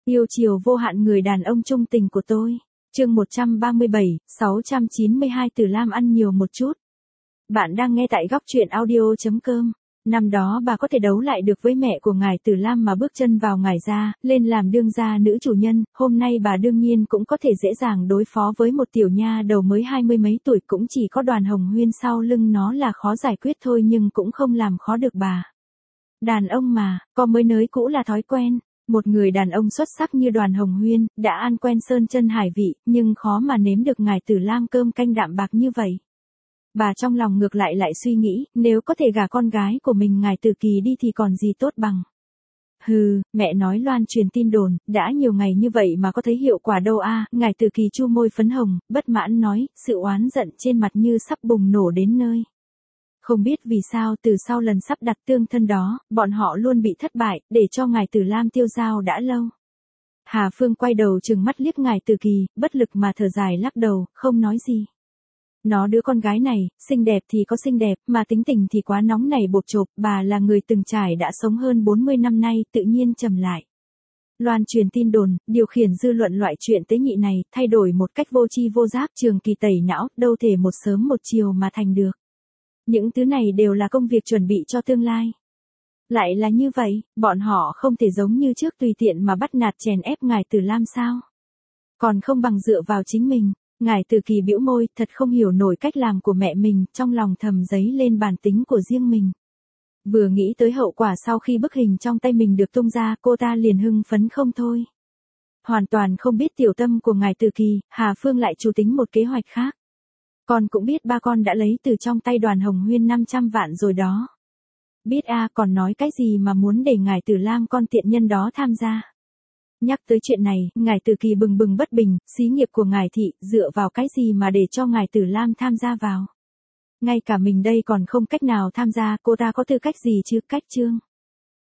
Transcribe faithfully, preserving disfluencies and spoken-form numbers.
Yêu chiều vô hạn người đàn ông trung tình của tôi. Chương một trăm ba mươi bảy, sáu trăm chín mươi hai Từ Lam ăn nhiều một chút. Bạn đang nghe tại góc truyện audio chấm com. Năm đó bà có thể đấu lại được với mẹ của ngài Từ Lam mà bước chân vào ngài gia, lên làm đương gia nữ chủ nhân, hôm nay bà đương nhiên cũng có thể dễ dàng đối phó với một tiểu nha đầu mới hai mươi mấy tuổi, cũng chỉ có Đoàn Hồng Huyên sau lưng nó là khó giải quyết thôi, nhưng cũng không làm khó được bà. Đàn ông mà, có mới nới cũ là thói quen. Một người đàn ông xuất sắc như Đoàn Hồng Huyên, đã ăn quen sơn chân hải vị, nhưng khó mà nếm được ngài Từ Lam cơm canh đạm bạc như vậy. Bà trong lòng ngược lại lại suy nghĩ, nếu có thể gả con gái của mình ngài Từ Kỳ đi thì còn gì tốt bằng. Hừ, mẹ nói loan truyền tin đồn, đã nhiều ngày như vậy mà có thấy hiệu quả đâu a? À, ngài Từ Kỳ chu môi phấn hồng, bất mãn nói, sự oán giận trên mặt như sắp bùng nổ đến nơi. Không biết vì sao từ sau lần sắp đặt tương thân đó, bọn họ luôn bị thất bại, để cho ngài Từ Lam tiêu dao đã lâu. Hà Phương quay đầu trừng mắt liếc ngài Từ Kỳ, bất lực mà thở dài lắc đầu, không nói gì. Nó đứa con gái này, xinh đẹp thì có xinh đẹp, mà tính tình thì quá nóng nảy bột chộp, bà là người từng trải đã sống hơn bốn mươi năm nay, tự nhiên trầm lại. Loan truyền tin đồn, điều khiển dư luận loại chuyện tế nhị này, thay đổi một cách vô tri vô giác, Trường Kỳ tẩy não, đâu thể một sớm một chiều mà thành được. Những thứ này đều là công việc chuẩn bị cho tương lai. Lại là như vậy, bọn họ không thể giống như trước tùy tiện mà bắt nạt chèn ép ngài Từ Lam sao? Còn không bằng dựa vào chính mình. Ngài Từ Kỳ bĩu môi, thật không hiểu nổi cách làm của mẹ mình, trong lòng thầm dấy lên bản tính của riêng mình. Vừa nghĩ tới hậu quả sau khi bức hình trong tay mình được tung ra, cô ta liền hưng phấn không thôi. Hoàn toàn không biết tiểu tâm của ngài Từ Kỳ, Hà Phương lại chủ tính một kế hoạch khác. Con cũng biết ba con đã lấy từ trong tay Đoàn Hồng Huyên năm trăm vạn rồi đó. Biết a, à, còn nói cái gì mà muốn để ngài Từ Lam con tiện nhân đó tham gia. Nhắc tới chuyện này, ngài Từ Kỳ bừng bừng bất bình, xí nghiệp của ngài thị, dựa vào cái gì mà để cho ngài Từ Lam tham gia vào. Ngay cả mình đây còn không cách nào tham gia, cô ta có tư cách gì chứ, cách chương.